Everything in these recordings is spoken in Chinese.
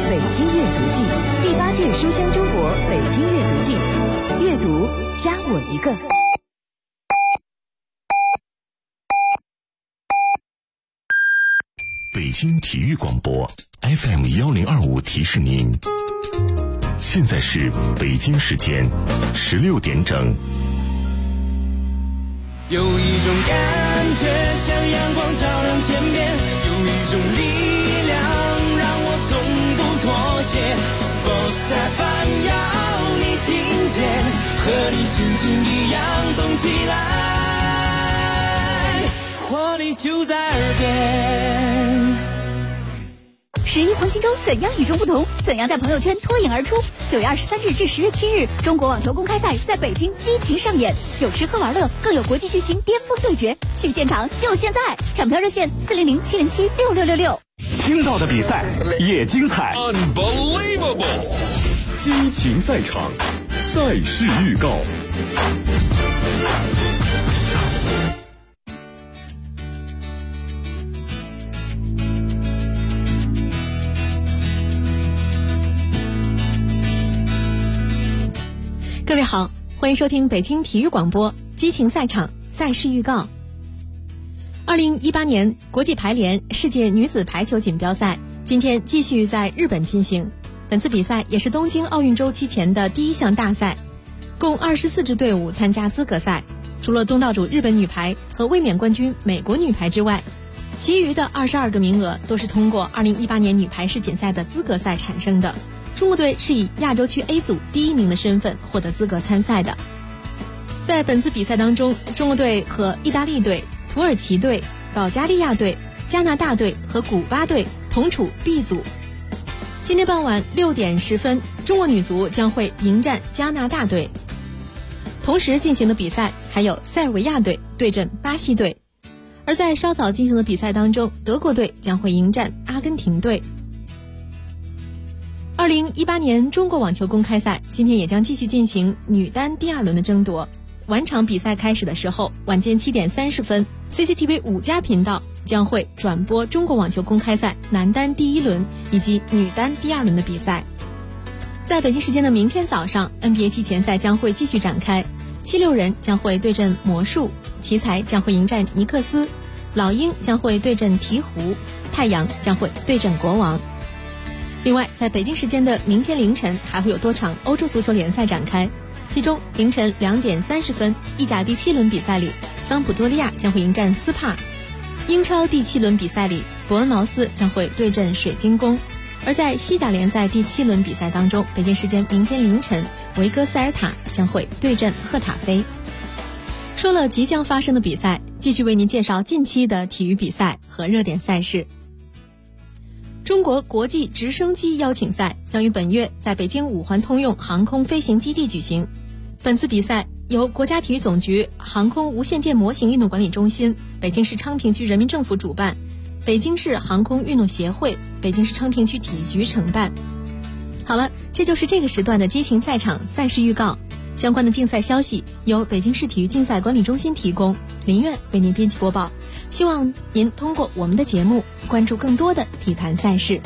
北京阅读季，第8届书香中国北京阅读季，阅读加我一个。 北京体育广播 FM1025 提示您，现在是北京时间16点整。 有一种感觉像阳光照亮天边，有一种力量让我从不妥协。Sports FM 要你听见，和你心情一样动起来，活力就在耳边。 11黄金周怎样与众不同？怎样在朋友圈脱颖而出？9月23日至10月7日，中国网球公开赛在北京激情上演，有吃喝玩乐，更有国际巨星巅峰对决。去现场就现在，抢票热线400-707-6666。 听到的比赛也精彩 ，Unbelievable！ 激情赛场，赛事预告。 各位好，欢迎收听北京体育广播激情赛场赛事预告。2018年国际排联世界女子排球锦标赛今天继续在日本进行，本次比赛也是东京奥运周期前的第一项大赛，共24支队伍参加资格赛，除了东道主日本女排和卫冕冠军美国女排之外，其余的22个名额都是通过2018年女排世锦赛的资格赛产生的。中国队是以亚洲区 A 组第1名的身份获得资格参赛的。在本次比赛当中，中国队和意大利队、土耳其队、保加利亚队、加拿大队和古巴队同处 B 组。今天傍晚6点10分，中国女足将会迎战加拿大队。同时进行的比赛还有塞尔维亚队对阵巴西队，而在稍早进行的比赛当中，德国队将会迎战阿根廷队。2018年中国网球公开赛今天也将继续进行女单第2轮的争夺。晚场比赛开始的时候，晚间7点30分 CCTV 5家频道将会转播中国网球公开赛男单第1轮以及女单第2轮的比赛。在北京时间的明天早上， NBA 季前赛将会继续展开，76人将会对阵魔术，奇才将会迎战尼克斯，老鹰将会对阵鹈鹕，太阳将会对阵国王。另外，在北京时间的明天凌晨还会有多场欧洲足球联赛展开，其中凌晨2点30分，意甲第7轮比赛里，桑普多利亚将会迎战斯帕；英超第7轮比赛里，伯恩茅斯将会对阵水晶宫；而在西甲联赛第7轮比赛当中，北京时间明天凌晨，维戈塞尔塔将会对阵赫塔菲。说了即将发生的比赛，继续为您介绍近期的体育比赛和热点赛事。中国国际直升机邀请赛将于本月在北京五环通用航空飞行基地举行。本次比赛由国家体育总局航空无线电模型运动管理中心、北京市昌平区人民政府主办，北京市航空运动协会、北京市昌平区体育局承办。好了，这就是这个时段的激情赛场赛事预告。相关的竞赛消息由北京市体育竞赛管理中心提供，林苑为您编辑播报。希望您通过我们的节目关注更多的体坛赛事。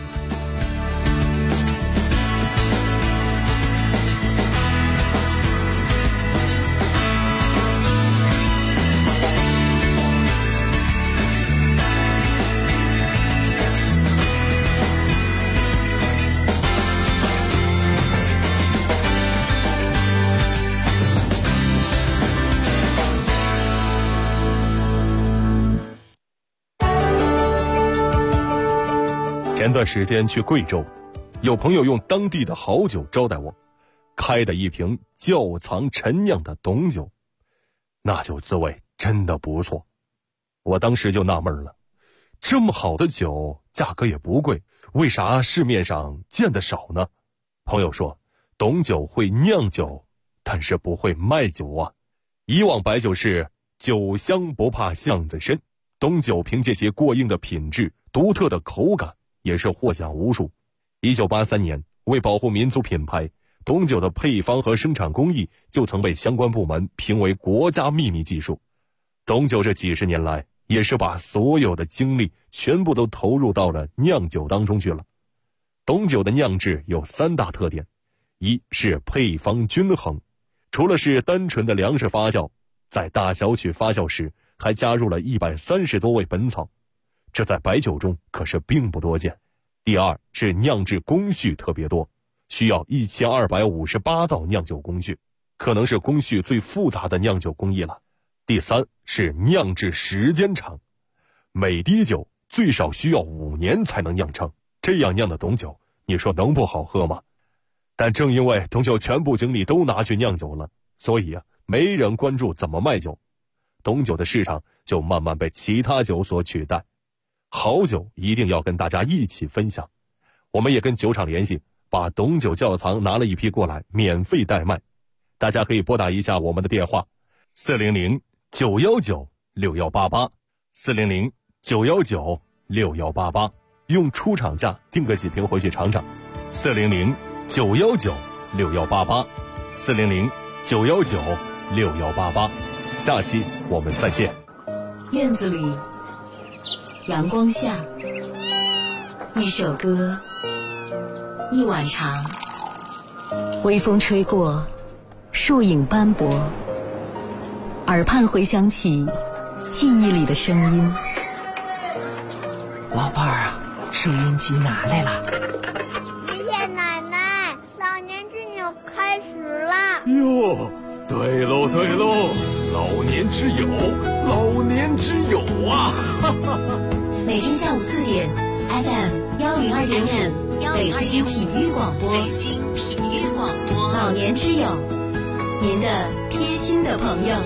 前段时间去贵州，有朋友用当地的好酒招待我，开的一瓶窖藏陈酿的董酒，那酒滋味真的不错。我当时就纳闷了，这么好的酒价格也不贵，为啥市面上见得少呢？朋友说，董酒会酿酒，但是不会卖酒啊。以往白酒是酒香不怕巷子深，董酒凭借其过硬的品质、独特的口感也是获奖无数。1983年，为保护民族品牌，董酒的配方和生产工艺就曾被相关部门评为国家秘密技术。董酒这几十年来，也是把所有的精力全部都投入到了酿酒当中去了。 董酒的酿制有3大特点，一是配方均衡，除了是单纯的粮食发酵，在大小曲发酵时还加入了130多味本草，这在白酒中可是并不多见。第二是酿制工序特别多，需要1258道酿酒工序，可能是工序最复杂的酿酒工艺了。第三是酿制时间长，每滴酒最少需要5年才能酿成，这样酿的董酒，你说能不好喝吗？但正因为董酒全部精力都拿去酿酒了，所以没人关注怎么卖酒，董酒的市场就慢慢被其他酒所取代。好酒一定要跟大家一起分享，我们也跟酒厂联系，把董酒窖藏拿了一批过来，免费代卖。大家可以拨打一下我们的电话400-919-6188，400-919-6188，用出厂价订个几瓶回去尝尝。400-919-6188，400-919-6188。下期我们再见。 院子里，阳光下，一首歌，一碗茶，微风吹过，树影斑驳，耳畔回响起记忆里的声音。 老伴儿啊，收音机拿来了。 爷爷奶奶，老年之友开始啦！ 哟，对喽对喽，老年之友，老年之友啊！哈哈哈。 每天下午4点 FM102.5北京体育广播，老年之友，您的贴心的朋友。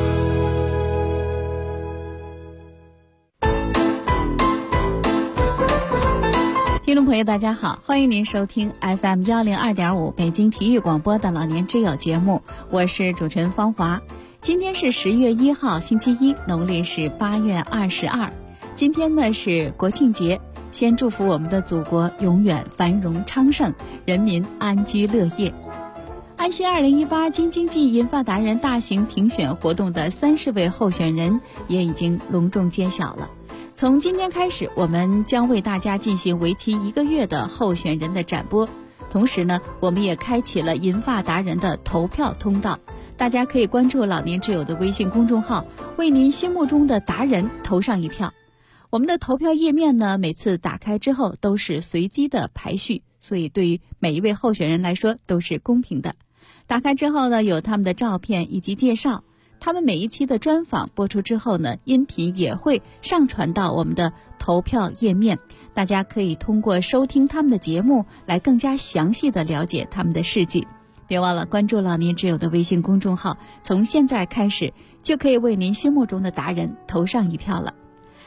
听众朋友大家好，欢迎您收听 FM102.5北京体育广播的老年之友节目，我是主持人方华。今天是10月1号星期一，农历是8月22。今天呢是国庆节，先祝福我们的祖国永远繁荣昌盛，人民安居乐业。安心2018京津冀银发达人大型评选活动的30位候选人也已经隆重揭晓了。从今天开始，我们将为大家进行为期1个月的候选人的展播，同时呢，我们也开启了银发达人的投票通道，大家可以关注老年之友的微信公众号，为您心目中的达人投上一票。我们的投票页面呢，每次打开之后都是随机的排序，所以对于每一位候选人来说都是公平的。打开之后呢，有他们的照片以及介绍，他们每一期的专访播出之后呢，音频也会上传到我们的投票页面，大家可以通过收听他们的节目来更加详细的了解他们的事迹。别忘了关注老年之友的微信公众号，从现在开始就可以为您心目中的达人投上一票了。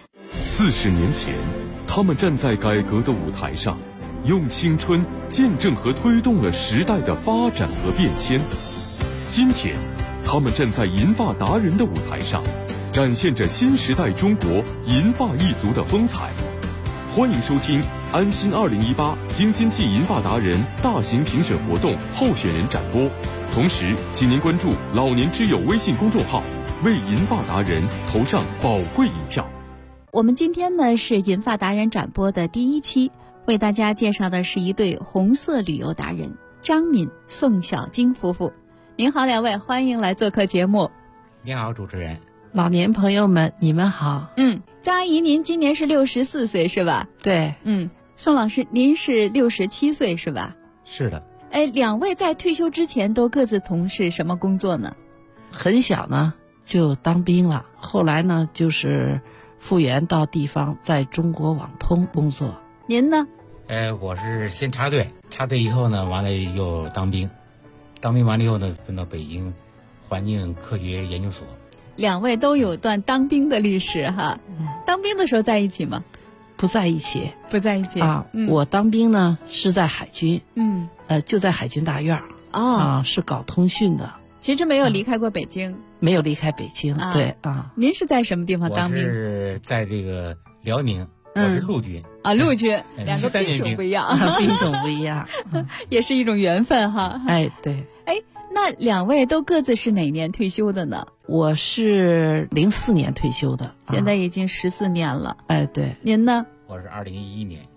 40年前，他们站在改革的舞台上，用青春见证和推动了时代的发展和变迁。今天，他们站在银发达人的舞台上，展现着新时代中国银发一族的风采。欢迎收听安心2018京津冀银发达人大型评选活动候选人展播，同时请您关注老年之友微信公众号，为银发达人投上宝贵一票。 我们今天呢是银发达人展播的第1期，为大家介绍的是一对红色旅游达人张敏、宋小晶夫妇。您好，两位，欢迎来做客节目。 你好，主持人。 老年朋友们，你们好。 张阿姨，您今年是64岁是吧？ 对。 宋老师，您是67岁是吧？ 是的。 两位在退休之前都各自从事什么工作呢？ 很小呢就当兵了，后来呢就是复员到地方，在中国网通工作。 您呢？ 我是先插队，插队以后呢，完了又当兵，当兵完了以后呢，分到北京环境科学研究所。 两位都有段当兵的历史哈。当兵的时候在一起吗？ 不在一起。 不在一起啊。我当兵呢是在海军，就在海军大院是搞通讯的。 其实没有离开过北京。 没有离开北京。对啊。 您是在什么地方当兵？ 我是在这个辽宁。我是陆军陆军，两个兵种不一样， 兵种不一样， 也是一种缘分哈。 对。 那两位都各自是哪年退休的呢？ 我是04年退休的， 现在已经14年了。 对。 您呢？ 我是2011年。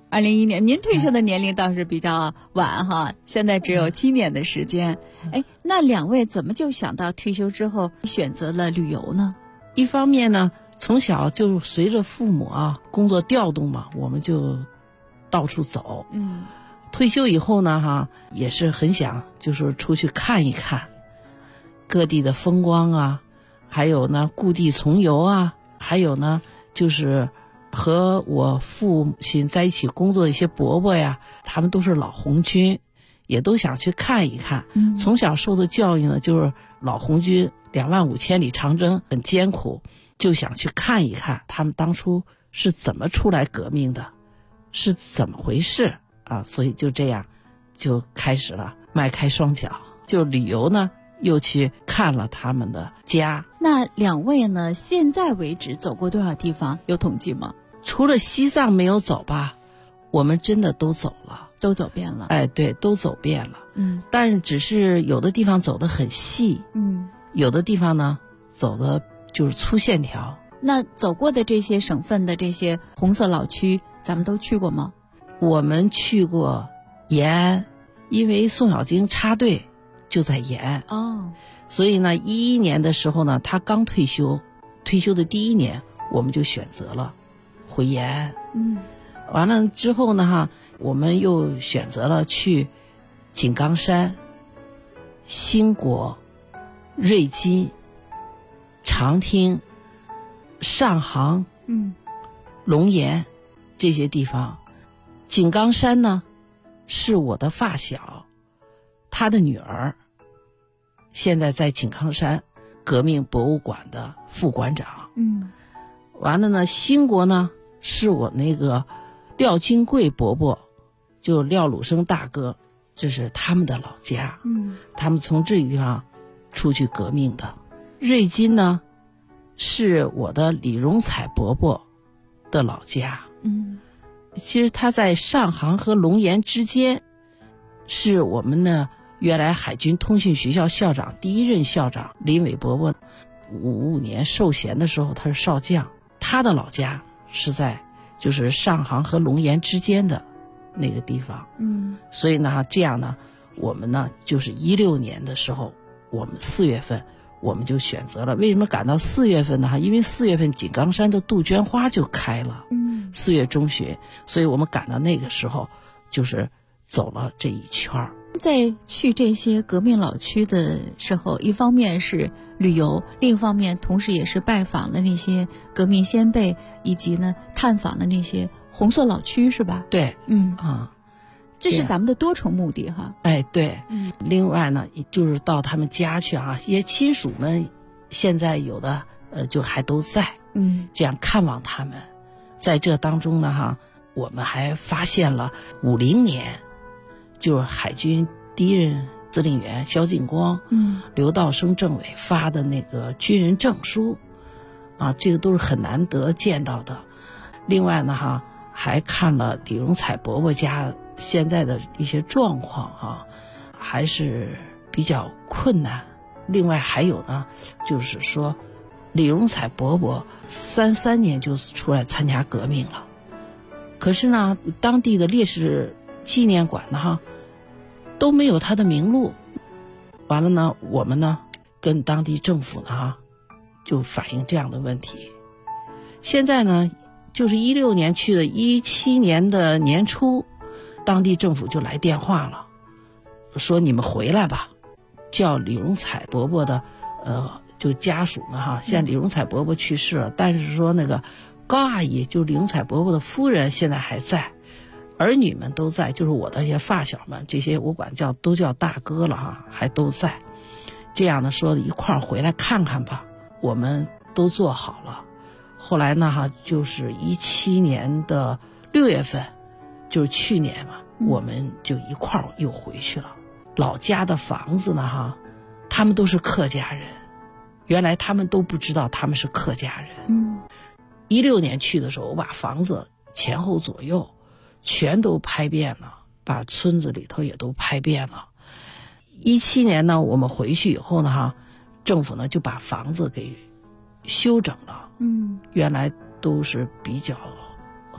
2011年，您退休的年龄倒是比较晚哈，现在只有7年的时间。哎，那2位怎么就想到退休之后选择了旅游呢？ 一方面呢，从小就随着父母工作调动嘛，我们就到处走。退休以后呢也是很想就是出去看一看各地的风光还有呢故地重游还有呢就是和我父亲在一起工作的一些伯伯呀，他们都是老红军，也都想去看一看。从小受的教育呢，就是老红军25000千里长征很艰苦，就想去看一看他们当初是怎么出来革命的，是怎么回事所以就这样就开始了迈开双脚，就旅游呢又去看了他们的家。 那2位呢，现在为止走过多少地方？有统计吗？ 除了西藏没有走吧，我们真的都走了， 都走遍了。 哎，对，都走遍了。但是只是有的地方走得很细，有的地方呢走的就是粗线条。 那走过的这些省份的这些红色老区，咱们都去过吗？ 我们去过延安，因为宋小晶插队就在延安所以呢11年的时候呢，他刚退休，退休的第1年我们就选择了回延安。完了之后呢我们又选择了去井冈山、兴国、瑞金、长汀、上杭、龙岩这些地方。井冈山呢是我的发小，他的女儿现在在井冈山革命博物馆的副馆长。完了呢，兴国呢是我那个廖金贵伯伯，就廖鲁生大哥，这是他们的老家。他们从这个地方出去革命的。瑞金呢是我的李荣彩伯伯的老家。其实他在上杭和龙岩之间，是我们呢原来海军通讯学校校长第1任校长林伟伯伯55年授衔的时候，他是少将，他的老家是在就是上杭和龙岩之间的那个地方。所以呢这样呢我们呢就是16年的时候，我们4月份我们就选择了。为什么赶到4月份呢？因为4月份井冈山的杜鹃花就开了，4月中旬，所以我们赶到那个时候就是走了这一圈。 在去这些革命老区的时候，一方面是旅游，另一方面同时也是拜访了那些革命先辈，以及呢探访了那些红色老区，是吧？ 对， 这是咱们的多重目的哈。 哎，对，另外呢就是到他们家去一些亲属们现在有的就还都在，这样看望他们。在这当中呢我们还发现了50年就是海军第1任司令员萧劲光刘道生政委发的那个军人证书这个都是很难得见到的。另外呢还看了李荣彩伯伯家现在的一些状况还是比较困难。另外还有呢就是说李荣彩伯伯33年就出来参加革命了，可是呢当地的烈士纪念馆呢都没有他的名录。完了呢我们呢跟当地政府呢就反映这样的问题。现在呢就是16年去的17年的年初，当地政府就来电话了，说你们回来吧，叫李荣彩伯伯的就家属们现在李荣彩伯伯去世了，但是说那个高阿姨就李荣彩伯伯的夫人现在还在，儿女们都在，就是我的一些发小们，这些我管都叫大哥了还都在。这样的说一块儿回来看看吧，我们都做好了。后来呢就是17年的6月份，就是去年嘛，我们就一块儿又回去了。老家的房子呢他们都是客家人，原来他们都不知道他们是客家人。16年去的时候，我把房子前后左右全都拍遍了，把村子里头也都拍遍了。17年呢我们回去以后呢政府呢就把房子给修整了。原来都是比较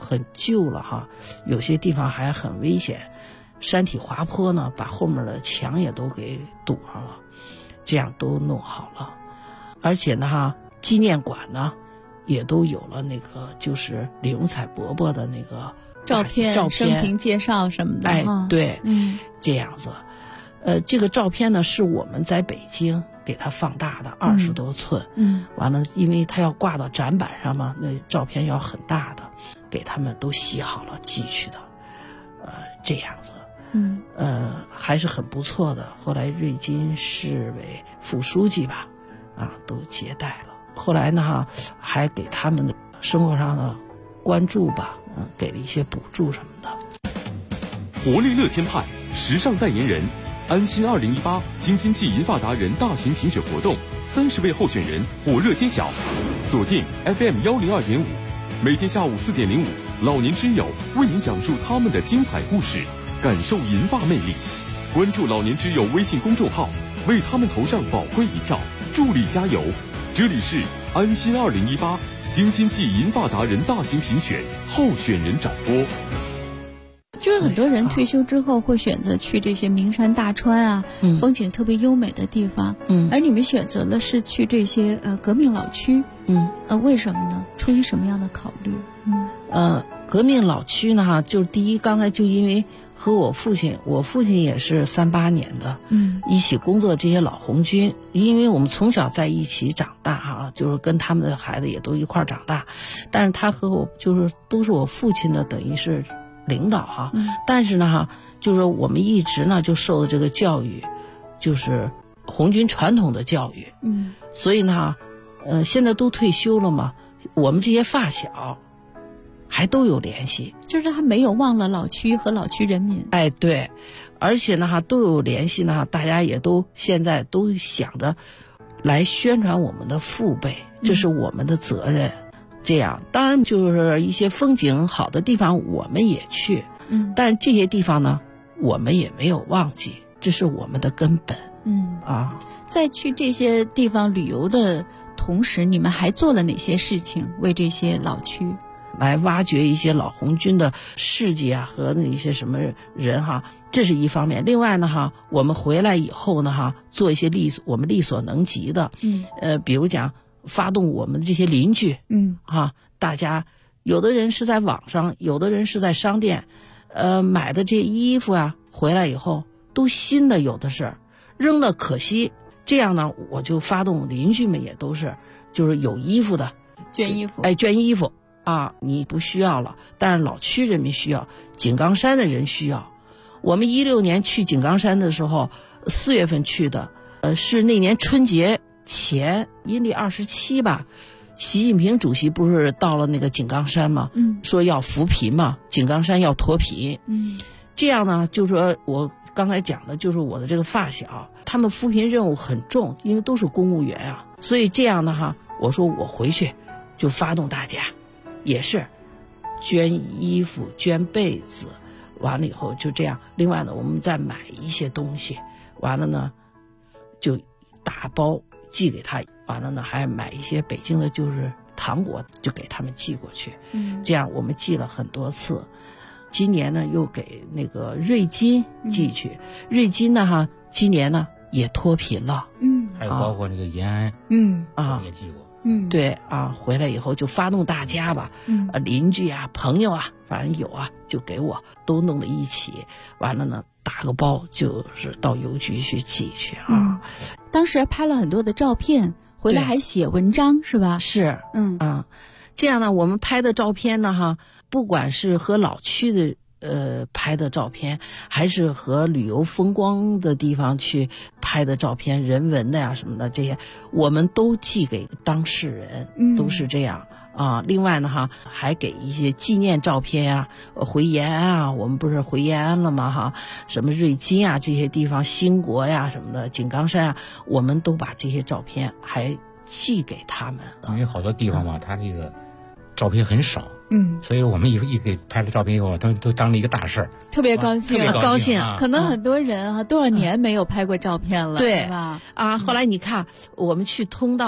很旧了哈，有些地方还很危险，山体滑坡呢，把后面的墙也都给堵上了，这样都弄好了。而且呢哈，纪念馆呢也都有了那个就是李荣彩伯伯的那个照片、生平介绍什么的。 哎，对，这样子。这个照片呢是我们在北京给它放大的，20多寸。完了，因为它要挂到展板上嘛，那照片要很大的，给他们都洗好了寄去的。这样子。还是很不错的。后来瑞金市委副书记吧，都接待了。后来呢哈，还给他们的生活上的关注吧，给了一些补助什么的。 活力乐天派时尚代言人，安心2018京津冀银发达人大型评选活动，30位候选人火热揭晓。锁定 FM 102.5，每天下午4点05，老年之友为您讲述他们的精彩故事，感受银发魅力。关注老年之友微信公众号，为他们投上宝贵一票，助力加油。这里是安心2018京津冀银发达人大型评选候选人展播。 就是很多人退休之后会选择去这些名山大川啊，风景特别优美的地方。而你们选择的是去这些革命老区。为什么呢？出于什么样的考虑？ 革命老区呢哈，就是第一，刚才就因为和我父亲也是38年的，一起工作这些老红军，因为我们从小在一起长大哈，就是跟他们的孩子也都一块长大，但是他和我就是都是我父亲的等于是领导哈，但是呢哈，就是我们一直呢就受的这个教育，就是红军传统的教育，所以呢，现在都退休了嘛，我们这些发小还都有联系， 就是他没有忘了老区和老区人民。 哎，对，而且呢哈都有联系呢，大家也都现在都想着来宣传我们的父辈，这是我们的责任。这样，当然就是一些风景好的地方我们也去，但是这些地方呢，我们也没有忘记，这是我们的根本。 在去这些地方旅游的同时，你们还做了哪些事情为这些老区？ 来挖掘一些老红军的事迹啊，和那些什么人哈，这是一方面。另外呢哈，我们回来以后呢哈，做一些我们力所能及的，比如讲发动我们这些邻居，大家有的人是在网上，有的人是在商店，买的这些衣服啊，回来以后都新的，有的是扔了可惜。这样呢，我就发动邻居们也都是，就是有衣服的捐衣服， 捐衣服。你不需要了，但是老区人民需要，井冈山的人需要。我们16年去井冈山的时候，4月份去的，是那年春节前，阴历27吧。习近平主席不是到了那个井冈山吗？说要扶贫嘛，井冈山要脱贫。这样呢，就是说我刚才讲的，就是我的这个发小，他们扶贫任务很重，因为都是公务员啊，所以这样的哈，我说我回去就发动大家。也是捐衣服捐被子，完了以后就这样。另外呢，我们再买一些东西，完了呢就打包寄给他，完了呢还买一些北京的就是糖果，就给他们寄过去。这样我们寄了很多次。今年呢又给那个瑞金寄去，瑞金呢哈今年呢也脱贫了。 还有包括那个延安，也寄过。 对回来以后就发动大家吧，邻居啊、朋友啊，反正有啊，就给我都弄到一起，完了呢，打个包就是到邮局去寄去啊。 当时还拍了很多的照片，回来还写文章是吧？ 是，这样呢，我们拍的照片呢，哈，不管是和老区的。拍的照片，还是和旅游风光的地方去拍的照片，人文的呀什么的，这些我们都寄给当事人，都是这样另外呢哈，还给一些纪念照片呀，回延安啊，我们不是回延安了吗哈？什么瑞金啊这些地方，兴国呀什么的，井冈山啊，我们都把这些照片还寄给他们。 因为好多地方嘛，他这个照片很少。所以我们一给拍了照片以后，都当了一个大事儿， 特别高兴， 特别高兴。 可能很多人多少年没有拍过照片了， 对吧？ 后来你看，我们去通道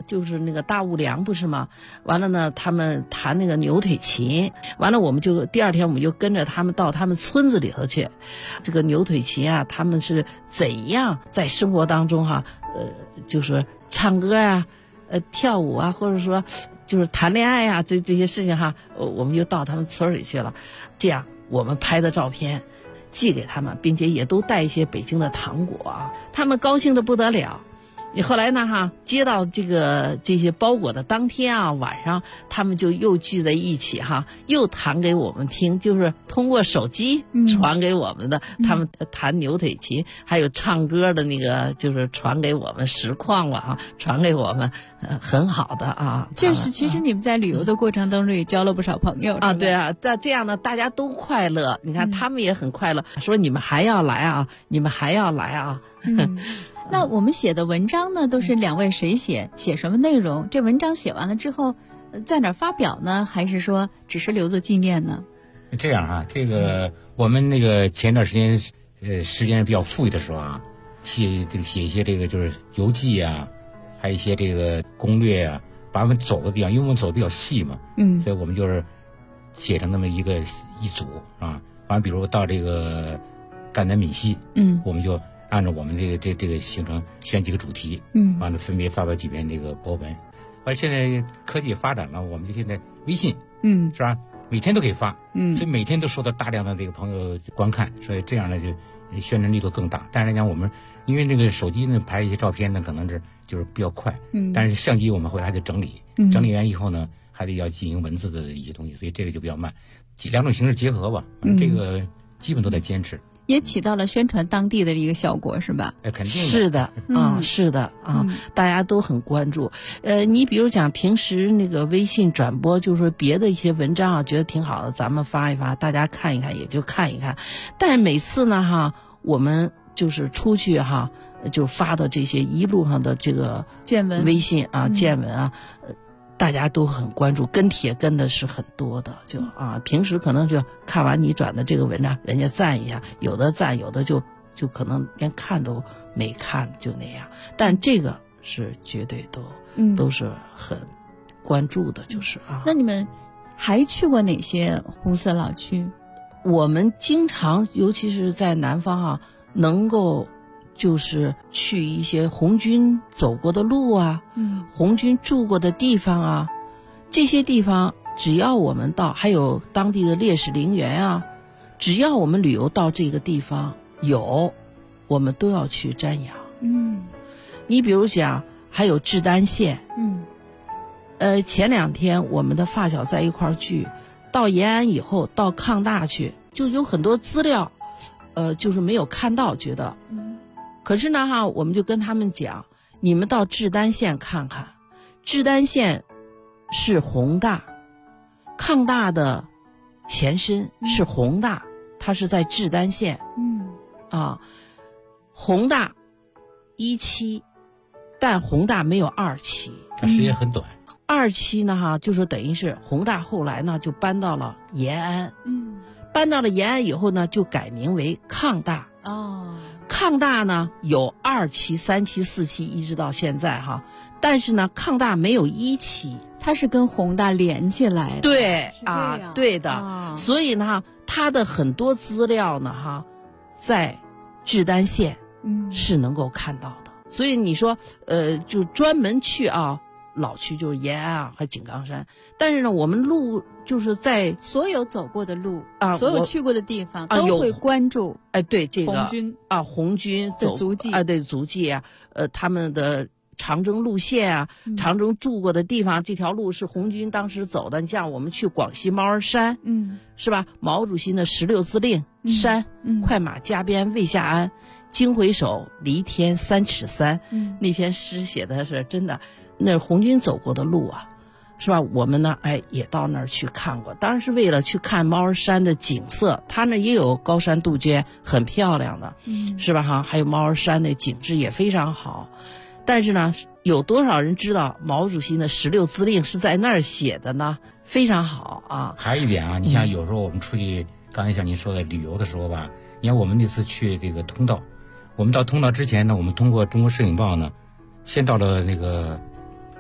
就是那个大务梁不是吗？完了呢，他们弹那个牛腿琴，完了我们就第二天我们就跟着他们到他们村子里头去。这个牛腿琴啊，他们是怎样在生活当中就是唱歌啊，跳舞啊，或者说就是谈恋爱啊，这些事情哈，我们就到他们村里去了。这样我们拍的照片寄给他们，并且也都带一些北京的糖果啊，他们高兴的不得了。后来呢接到这些包裹的当天啊，晚上他们就又聚在一起又弹给我们听，就是通过手机传给我们的，他们弹牛腿琴，还有唱歌的那个就是传给我们实况了传给我们，很好的啊。 就是其实你们在旅游的过程当中也交了不少朋友对啊，这样呢大家都快乐，你看他们也很快乐，说你们还要来啊，你们还要来啊。 那我们写的文章呢，都是两位谁写什么内容？这文章写完了之后，在哪儿发表呢？还是说只是留作纪念呢？ 这样这个我们那个前段时间时间比较富裕的时候写一些这个就是游记啊，还有一些这个攻略啊，把我们走的地方，因为我们走的比较细嘛，所以我们就是写成那么一组完了比如到这个赣南闽西，我们就按照我们这个行程选几个主题，完了分别发表几篇这个博文。而现在科技发展了，我们就现在微信，是吧？每天都可以发，所以每天都受到大量的这个朋友观看，所以这样呢就宣传力度更大。但是来讲，我们因为这个手机呢拍一些照片呢，可能就是比较快，但是相机我们回来还得整理，整理完以后呢，还得要进行文字的一些东西，所以这个就比较慢。两种形式结合吧，这个基本都在坚持。 也起到了宣传当地的一个效果，是吧？ 肯定是的，是的大家都很关注。你比如讲平时那个微信转播，就是说别的一些文章觉得挺好的，咱们发一发，大家看一看，也就看一看。但是每次呢我们就是出去就发的这些一路上的这个见闻微信见闻大家都很关注，跟帖跟的是很多的，平时可能就看完你转的这个文章，人家赞一下，有的赞，有的就可能连看都没看，就那样。但这个是绝对都是很关注的，就是那你们还去过哪些红色老区？ 我们经常，尤其是在南方能够就是去一些红军走过的路红军住过的地方这些地方只要我们到，还有当地的烈士陵园只要我们旅游到这个地方我们都要去瞻仰。你比如讲还有志丹县，前2天我们的发小在一块儿聚，到延安以后到抗大去，就有很多资料就是没有看到，觉得可是呢我们就跟他们讲，你们到志丹县看看，志丹县是宏大，抗大的前身是宏大，它是在志丹县。宏大1期，但宏大没有2期， 它时间很短。 2期呢就是等于是宏大后来呢就搬到了延安，搬到了延安以后呢就改名为抗大。抗大呢有2期、3期、4期，一直到现在但是呢抗大没有1期， 它是跟宏大连起来的。 对对的所以呢它的很多资料呢在志丹县是能够看到的。所以你说就专门去老区就是延安和井冈山，但是呢我们路就是在所有走过的路所有去过的地方都会关注对这个红军的足迹对足迹他们的长征路线长征住过的地方，这条路是红军当时走的。你像我们去广西猫儿山是吧，毛主席的16司令山快马加鞭未下鞍，经回首离天3尺3那篇诗写的是真的，那是红军走过的路是吧？我们呢也到那儿去看过，当然是为了去看猫儿山的景色，它那也有高山杜鹃，很漂亮的是吧还有猫儿山的景致也非常好。但是呢有多少人知道毛主席的16司令是在那儿写的呢？非常好还有一点你像有时候我们出去刚才像您说的旅游的时候吧，你看我们那次去这个通道，我们到通道之前呢，我们通过中国摄影报呢先到了那个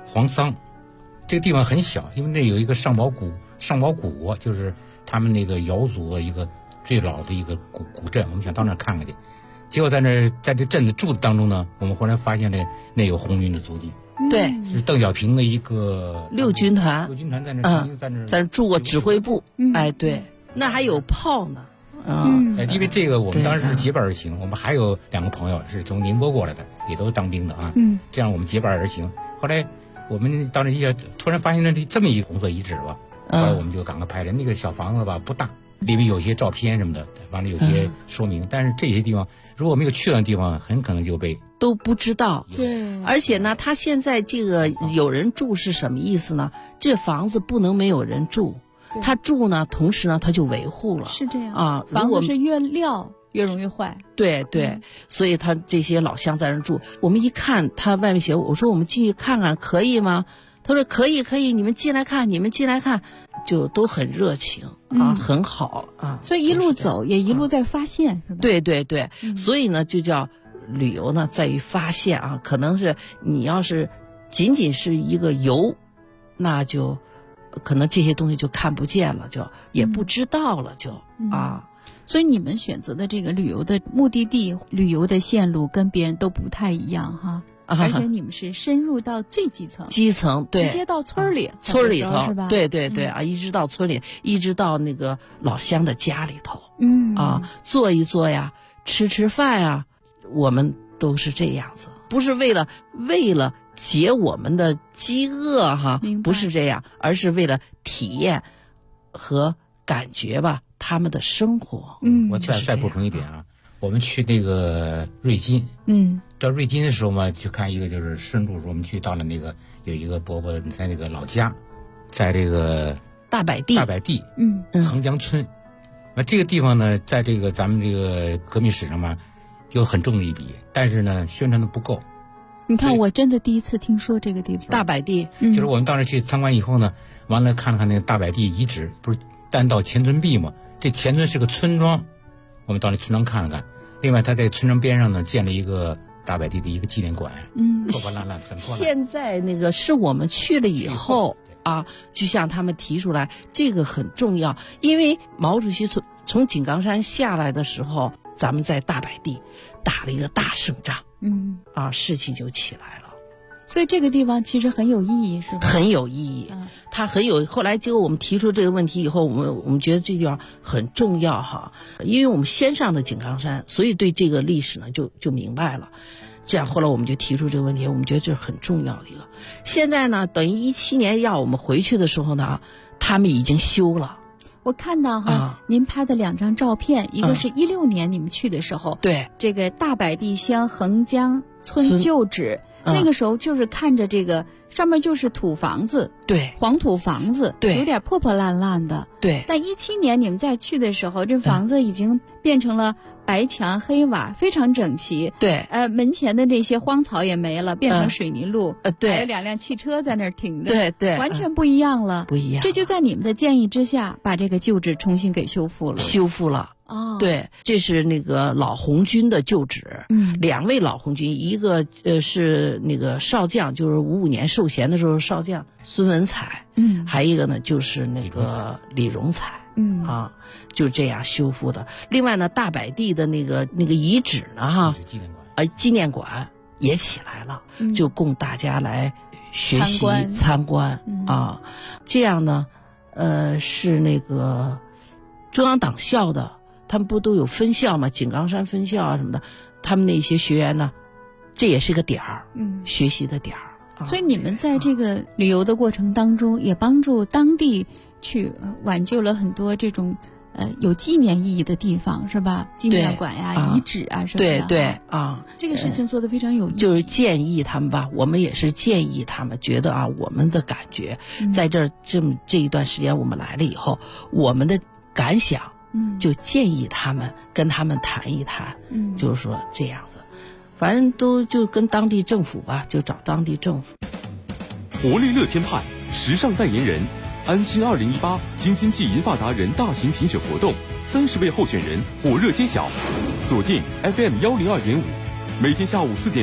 黄桑，这个地方很小，因为那有一个上宝谷就是他们那个瑶族一个最老的一个古镇，我们想到那儿看看去。结果在这镇子住的当中呢，我们忽然发现那有红军的足迹。 对， 是邓小平的一个六军团在那住过指挥部。哎，对，那还有炮呢。 因为这个我们当时是结伴而行，我们还有2个朋友是从宁波过来的，也都是当兵的啊。这样我们结伴而行。后来我们到那一下突然发现了这么一红色遗址吧，后来我们就赶快拍了那个小房子吧，不大，里面有些照片什么的，完了有些说明，但是这些地方如果没有去的地方，很可能就被都不知道。 对， 而且呢，他现在这个有人住是什么意思呢？这房子不能没有人住。他住呢，同时呢，他就维护了， 是这样啊。 房子是越撂越容易坏， 对对，所以他这些老乡在那住。我们一看他外面写，我说我们进去看看可以吗？他说可以，你们进来看，就都很热情啊，很好啊。 所以一路走也一路在发现，是吧？ 对对对，所以呢，就叫旅游呢，在于发现啊。可能是你要是仅仅是一个游，那就可能这些东西就看不见了，就也不知道了，就啊。 所以你们选择的这个旅游的目的地、旅游的线路跟别人都不太一样哈，而且你们是深入到最基层， 对， 直接到村里头是吧？ 对对对啊，一直到村里，一直到那个老乡的家里头，坐一坐呀，吃饭呀，我们都是这样子，不是为了解我们的饥饿哈，不是这样，而是为了体验和感觉吧他们的生活。 我再补充一点啊，我们去那个瑞金，到瑞金的时候嘛，去看一个就是顺路时候，我们去到了那个有一个伯伯在那个老家，在这个大柏地， 横江村。那这个地方呢，在这个咱们这个革命史上嘛，有很重的一笔，但是呢，宣传的不够。 你看，我真的第一次听说这个地方。 大柏地， 就是我们当时去参观以后呢，完了看了看那个大柏地遗址，不是单到前村壁嘛？这前村是个村庄，我们到那村庄看了看。另外，他在村庄边上呢，建了一个大柏地的一个纪念馆，破破烂烂，很破烂。 现在那个是我们去了以后啊，就向他们提出来，这个很重要，因为毛主席从井冈山下来的时候，咱们在大柏地打了一个大胜仗。事情就起来了， 所以这个地方其实很有意义，是吧？ 很有意义，它很有。后来结果我们提出这个问题以后，我们觉得这地方很重要哈，因为我们先上的井冈山，所以对这个历史呢就明白了。这样后来我们就提出这个问题，我们觉得这是很重要的一个。现在呢，等于17年要我们回去的时候呢，他们已经修了。 我看到哈，您拍的2张照片，一个是16年你们去的时候， 对， 这个大柏地乡横江村旧址，那个时候就是看着这个上面就是土房子， 对， 黄土房子， 对， 有点破破烂烂的， 对。 但17年你们再去的时候，这房子已经变成了白墙黑瓦，非常整齐， 对， 门前的这些荒草也没了，变成水泥路， 对， 还有2辆汽车在那儿停着， 对对， 完全不一样了， 不一样。 这就在你们的建议之下，把这个旧址重新给修复了。哦， 对，这是那个老红军的旧址，2位老红军，一个是那个少将，就是55年授衔的时候少将孙文彩，还一个呢就是那个李荣彩，就这样修复的。另外呢，大柏地的那个遗址呢，哈，纪念馆也起来了，就供大家来学习参观啊。这样呢，是那个中央党校的。他们不都有分校吗？井冈山分校啊什么的，他们那些学员呢，这也是个点儿，学习的点儿。 所以你们在这个旅游的过程当中，也帮助当地去挽救了很多这种有纪念意义的地方，是吧？纪念馆呀、遗址啊什么的。 对这个事情做得非常有意义。 就是建议他们吧，我们也是建议他们，觉得啊，我们的感觉，在这一段时间我们来了以后，我们的感想。就建议他们跟他们谈一谈，就是说这样子，反正都就跟当地政府吧，就找当地政府。 活力乐天派时尚代言人，安心2018京津冀银发达人大型评选活动，30位候选人火热揭晓，锁定 FM102.5，每天下午4点05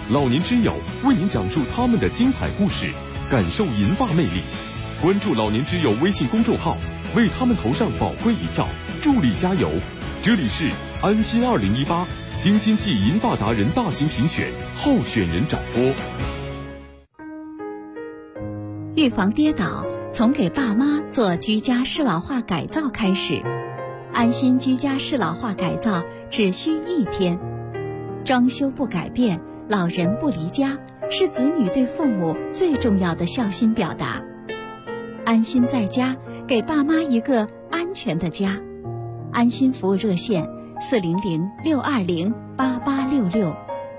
老年之友为您讲述他们的精彩故事，感受银发魅力。关注老年之友微信公众号，为他们投上宝贵一票，助力加油。这里是安心2018京津冀银发达人大型评选候选人展播。 预防跌倒，从给爸妈做居家适老化改造开始。安心居家适老化改造只需1天，装修不改变，老人不离家，是子女对父母最重要的孝心表达。安心在家，给爸妈一个安全的家。安心服务热线400-620-8866。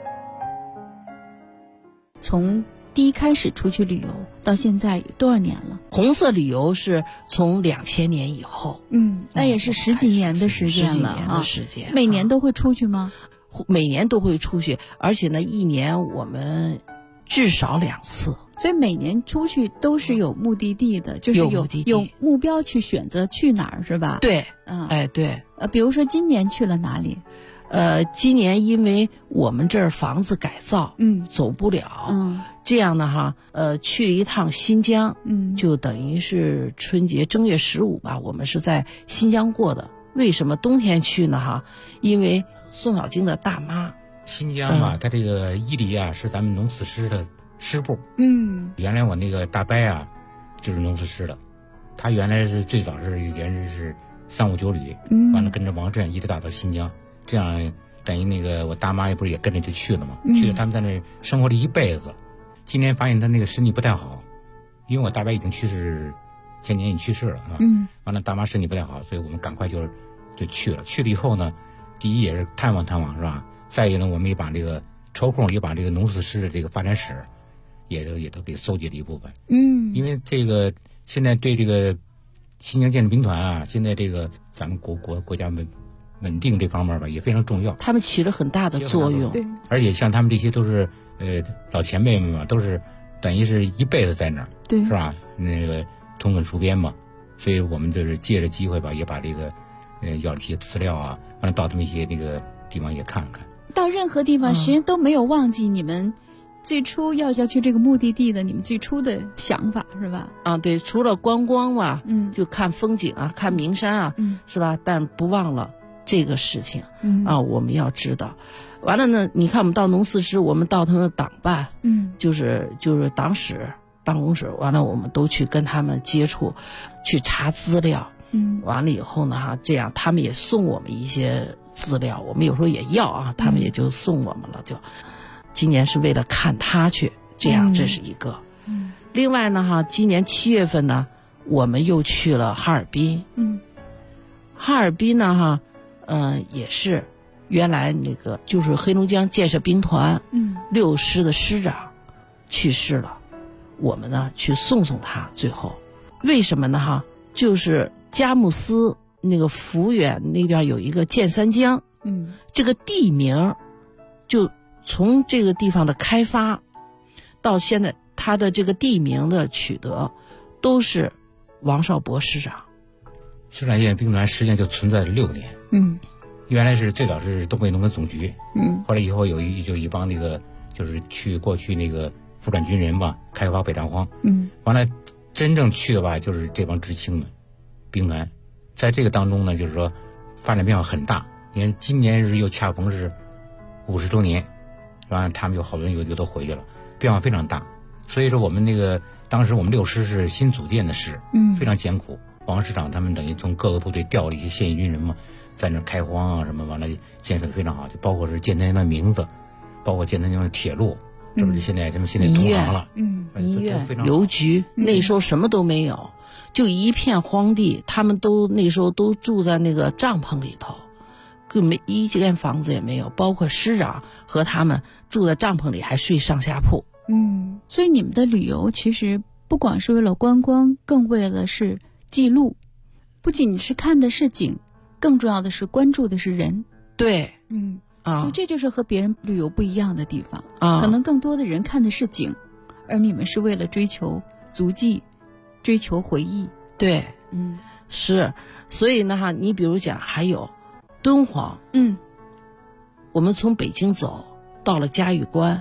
从第一开始出去旅游到现在有多少年了？ 红色旅游是从2000年以后， 那也是10几年的时间了啊！每年都会出去吗？ 每年都会出去，而且呢，一年我们至少2次。 所以每年出去都是有目的地的，就是有目标去选择去哪儿，是吧？ 对，对。 比如说今年去了哪里？ 今年因为我们这儿房子改造，走不了，这样的哈，去了一趟新疆，就等于是春节正月15吧，我们是在新疆过的。为什么冬天去呢？哈，因为宋小晶的大妈， 新疆啊，它这个伊犁啊是咱们农司师的师部，原来我那个大伯啊，就是农司师的，他原来是最早是原是359旅，完了跟着王震一直打到新疆，这样等于那个我大妈也不是也跟着就去了嘛，去了他们在那生活了一辈子。今年发现他那个身体不太好，因为我大伯已经去世，前年已经去世了啊，完了大妈身体不太好，所以我们赶快就去了。去了以后呢，第一也是探望是吧？再一个呢，我们也把这个抽空也把这个农司师的这个发展史也都给搜集了一部分。因为这个现在对这个新疆建设兵团啊，现在这个咱们国家稳定这方面吧也非常重要， 他们起了很大的作用。 对， 而且像他们这些都是老前辈们嘛，都是等于是一辈子在那儿， 对， 是吧？那个同根戍边嘛，所以我们就是借着机会吧，也把这个要一些资料啊，完了到他们一些那个地方也看了看。 到任何地方，实际上都没有忘记你们最初要去这个目的地的你们最初的想法，是吧？ 对，除了观光吧，就看风景啊，看名山啊，是吧？但不忘了这个事情，我们要知道。完了呢，你看我们到农司师，我们到他们的党办，就是党史办公室，完了我们都去跟他们接触，去查资料，完了以后呢，这样他们也送我们一些资料，我们有时候也要啊，他们也就送我们了。就今年是为了看他去，这样这是一个。另外呢，今年7月份呢，我们又去了哈尔滨。哈尔滨呢，也是原来那个就是黑龙江建设兵团6师的师长去世了，我们呢去送他。最后为什么呢？就是佳木斯那个抚远那地方有一个建三江，这个地名就从这个地方的开发到现在，它的这个地名的取得都是王少博师长。 师长建兵团实际上就存在了6年。原来是最早是东北农耕总局，后来以后有一帮那个就是过去那个副转军人吧，开发北大荒，完了真正去的吧，就是这帮知青的兵团，在这个当中呢，就是说发展变化很大。你看今年又恰逢是50周年，完了他们有好多人又都回去了，变化非常大。所以说我们那个当时我们6师是新组建的师，非常艰苦。王师长他们等于从各个部队调了一些现役军人嘛，在那开荒啊什么，完了建设的非常好，就包括是建三江的名字，包括建三江的铁路，这不是现在同行了， 医院、邮局，那时候什么都没有，就一片荒地，他们都那时候都住在那个帐篷里头，一间房子也没有，包括师长和他们住在帐篷里，还睡上下铺。 所以你们的旅游其实不光是为了观光，更为了是记录，不仅是看的是景，更重要的是关注的是人。 对， 所以这就是和别人旅游不一样的地方。可能更多的人看的是景，而你们是为了追求足迹，追求回忆。 对，是。所以呢，你比如讲还有敦煌，我们从北京走到了嘉峪关，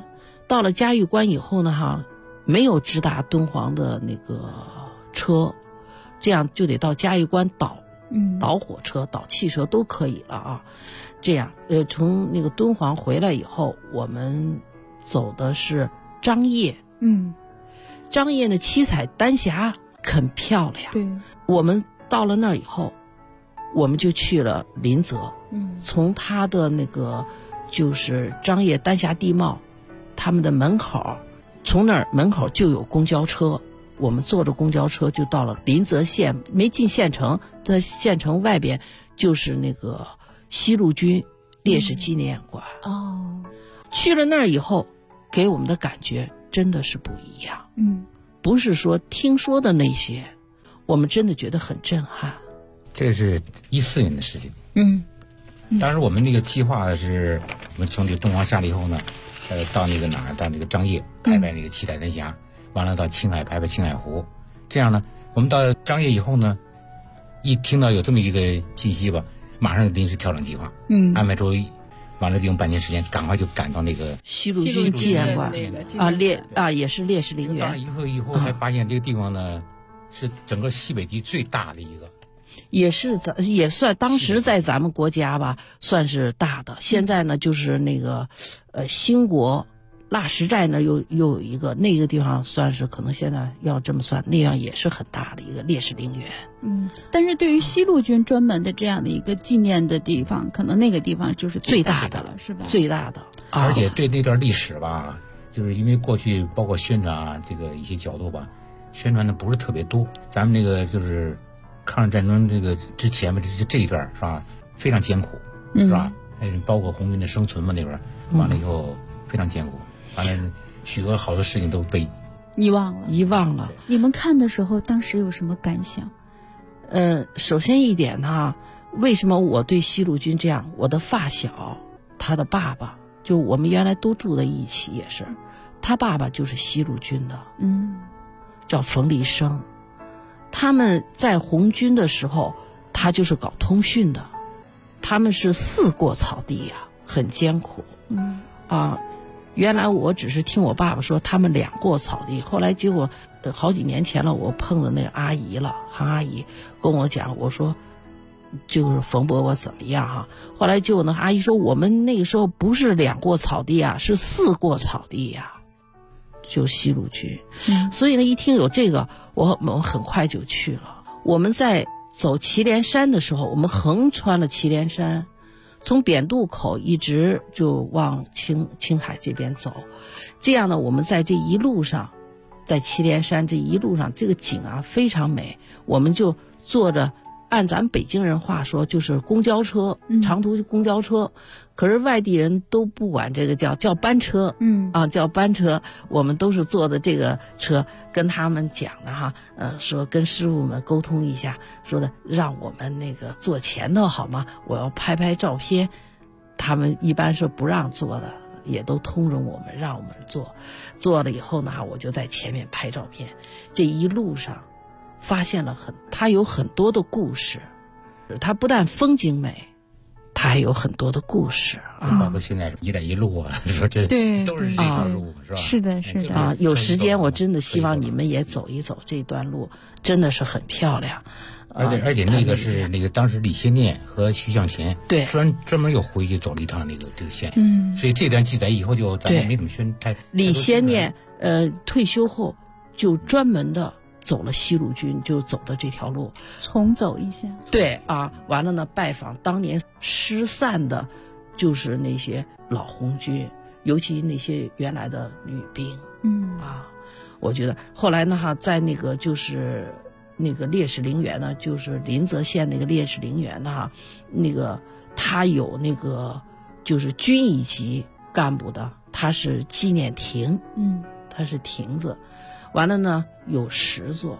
到了嘉峪关以后呢哈，没有直达敦煌的那个车，这样就得到嘉峪关倒火车、倒汽车都可以了啊。这样从那个敦煌回来以后，我们走的是张掖。张掖的七彩丹霞很漂亮。 对， 我们到了那儿以后，我们就去了临泽。从他的那个就是张掖丹霞地貌，他们的门口，从那儿门口就有公交车，我们坐着公交车就到了临泽县，没进县城，在县城外边就是那个西路军烈士纪念馆。去了那儿以后，给我们的感觉真的是不一样。不是说听说的那些，我们真的觉得很震撼。 这是14年的事情。当时我们那个计划是，我们从这敦煌下来以后呢，到那个哪儿，到那个张掖拍拍那个七彩丹霞，完了到青海拍拍青海湖。这样呢，我们到张掖以后呢，一听到有这么一个信息吧，马上临时调整计划，安排出完了用半天时间，赶快就赶到那个西路军纪念馆也是烈士陵园。 以后才发现这个地方呢，是整个西北地最大的一个。 也算当时在咱们国家吧，算是大的。现在呢，就是那个兴国腊什寨那又有一个，那个地方算是可能现在要这么算，那样也是很大的一个烈士陵园。 但是对于西路军专门的这样的一个纪念的地方，可能那个地方就是最大的了，是吧？ 最大的， 而且对那段历史吧，就是因为过去包括宣传啊，这个一些角度吧，宣传的不是特别多。咱们那个就是抗日战争这个之前吧，这一段是吧，非常艰苦，是吧？包括红军的生存嘛，那边完了以后非常艰苦，完了许多好多事情都被遗忘了。你们看的时候，当时有什么感想？ 首先一点呢，为什么我对西路军这样？我的发小，他的爸爸，就我们原来都住在一起，也是，他爸爸就是西路军的，叫冯立生。他们在红军的时候，他就是搞通讯的，他们是4过草地呀，很艰苦。原来我只是听我爸爸说他们2过草地，后来结果好几年前了，我碰到那个阿姨了，韩阿姨跟我讲，我说就是冯伯伯怎么样哈？后来结果那阿姨说，我们那个时候不是2过草地啊，是4过草地呀。就西路军，所以呢，一听有这个，我们很快就去了。我们在走祁连山的时候，我们横穿了祁连山，从扁渡口一直就往青海这边走。这样呢，我们在这一路上，在祁连山这一路上，这个景啊非常美。我们就坐着，按咱北京人话说，就是公交车，长途公交车。可是外地人都不管这个叫班车，叫班车，我们都是坐的这个车，跟他们讲的哈，说跟师傅们沟通一下，说的让我们那个坐前头好吗？我要拍拍照片，他们一般是不让坐的，也都通融我们，让我们坐了以后呢，我就在前面拍照片。这一路上发现了它有很多的故事，它不但风景美，它还有很多的故事啊， 包括现在一带一路啊，说这都是这条路，是吧？ 是的，是的。 有时间我真的希望你们也走一走这段路，真的是很漂亮。 而且那个是那个当时李先念和徐向前对专门又回去走了一趟这个线，所以这段记载以后就咱们没怎么宣太。 李先念退休后就专门的走了西路军，就走的这条路， 重走一下。 对啊，完了呢，拜访当年失散的，就是那些老红军，尤其那些原来的女兵。我觉得后来呢在那个就是那个烈士陵园呢，就是临泽县那个烈士陵园呢那个他有那个就是军一级干部的，他是纪念亭，他是亭子。完了呢，有10座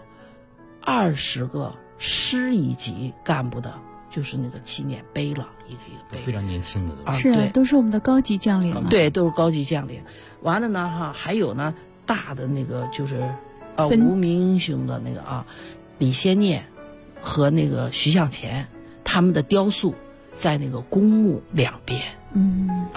，20个师一级干部的，就是那个纪念碑了，一个一个碑， 非常年轻的是啊，都是我们的高级将领嘛。 对，都是高级将领。完了呢还有呢大的那个就是无名英雄的那个李先念和那个徐向前，他们的雕塑在那个公墓两边，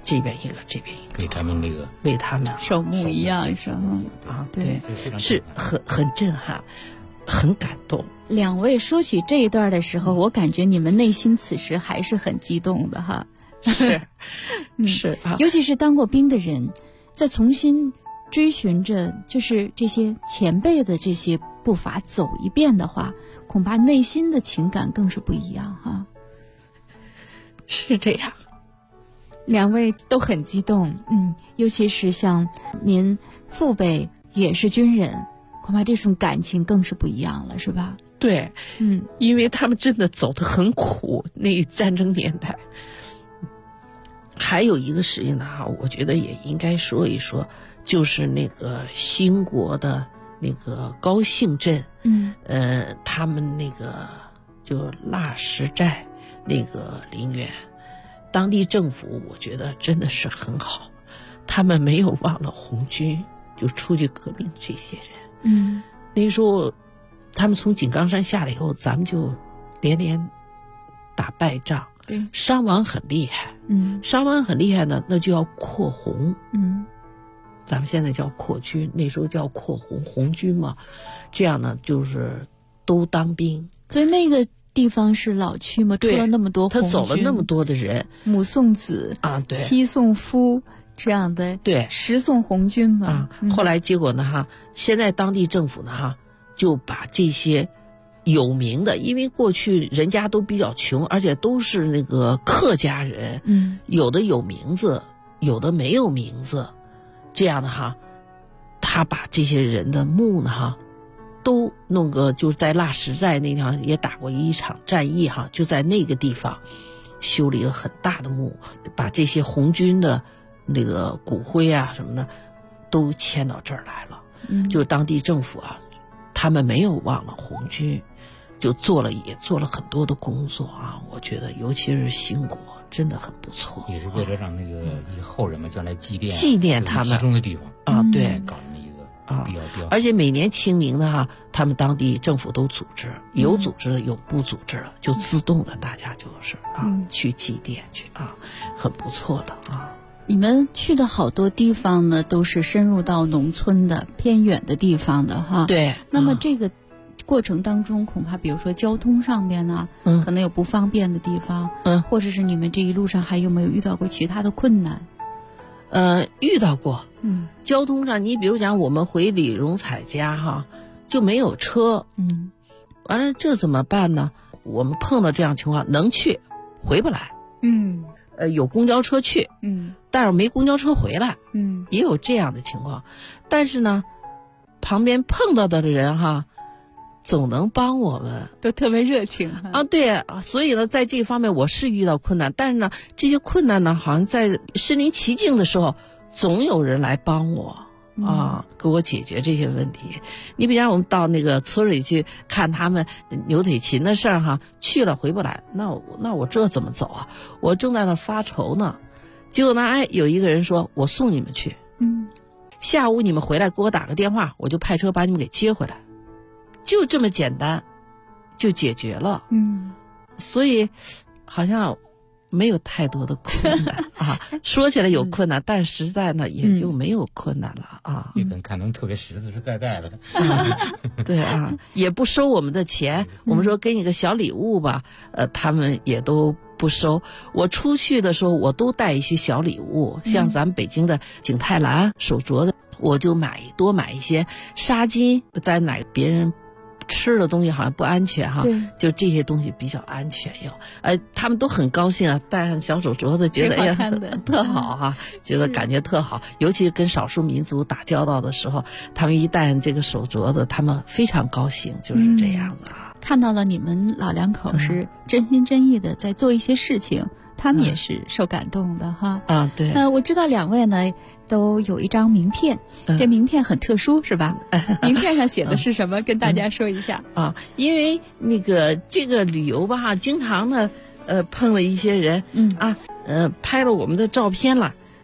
这边一个，这边一个， 给他们那个为他们守墓一样是吧？ 啊， 对， 是很震撼，很感动。 两位说起这一段的时候，我感觉你们内心此时还是很激动的哈。 是啊， 尤其是当过兵的人，再重新追寻着就是这些前辈的这些步伐走一遍的话，恐怕内心的情感更是不一样哈。 是这样， 两位都很激动，尤其是像您父辈也是军人，恐怕这种感情更是不一样了，是吧？ 对，因为他们真的走得很苦，那战争年代。还有一个事情呢，我觉得也应该说一说，就是那个兴国的那个高兴镇，他们那个就腊食寨那个陵园，当地政府我觉得真的是很好，他们没有忘了红军就出去革命这些人。那时候他们从井冈山下来以后，咱们就连连打败仗， 对， 伤亡很厉害。伤亡很厉害呢，那就要扩红。咱们现在叫扩军，那时候叫扩红，红军嘛。这样呢，就是都当兵。 所以那个地方是老区嘛，出了那么多红军， 他走了那么多的人， 母送子啊，对， 妻送夫这样的， 对， 十送红军嘛。 后来结果呢，现在当地政府呢，就把这些有名的，因为过去人家都比较穷，而且都是那个客家人，有的有名字，有的没有名字，这样的他把这些人的墓呢都弄个，就是在腊食寨那地方也打过一场战役就在那个地方修了一个很大的墓，把这些红军的那个骨灰啊什么的都迁到这儿来了。就当地政府他们没有忘了红军，就也做了很多的工作我觉得尤其是兴国真的很不错， 也是为了让那个后人们将来纪念他们集中的地方对， 搞那么一个比较而且每年清明呢他们当地政府都组织，有组织的有不组织的，就自动的大家就是去祭奠去很不错的你们去的好多地方呢，都是深入到农村的偏远的地方的对。 那么这个过程当中，恐怕比如说交通上面呢，可能有不方便的地方，或者是你们这一路上还有没有遇到过其他的困难？ 遇到过。交通上，你比如讲我们回李荣彩家就没有车，完了这怎么办呢？我们碰到这样情况，能去回不来，有公交车去，但是没公交车回来，也有这样的情况。但是呢，旁边碰到的人总能帮我们， 都特别热情对，所以呢，在这方面我是遇到困难，但是呢，这些困难呢，好像在身临其境的时候，总有人来帮我给我解决这些问题。你比方我们到那个村里去看他们牛腿琴的事儿去了回不来，那我这怎么走我正在那发愁呢，结果呢，有一个人说我送你们去，下午你们回来给我打个电话，我就派车把你们给接回来，就这么简单，就解决了。所以好像没有太多的困难说起来有困难，但实在呢也就没有困难了你可能特别实实在在的对也不收我们的钱，我们说给你个小礼物吧，他们也都不收。我出去的时候我都带一些小礼物，像咱们北京的景泰蓝手镯的，我就多买一些纱巾，在哪别人吃的东西好像不安全就这些东西比较安全他们都很高兴戴上小手镯子，觉得特好觉得感觉特好。尤其是跟少数民族打交道的时候，他们一戴上这个手镯子，他们非常高兴，就是这样子看到了你们老两口是真心真意的在做一些事情，他们也是受感动的对。 我知道两位呢都有一张名片，这名片很特殊是吧？名片上写的是什么？跟大家说一下因为那个这个旅游吧经常呢碰了一些人拍了我们的照片了，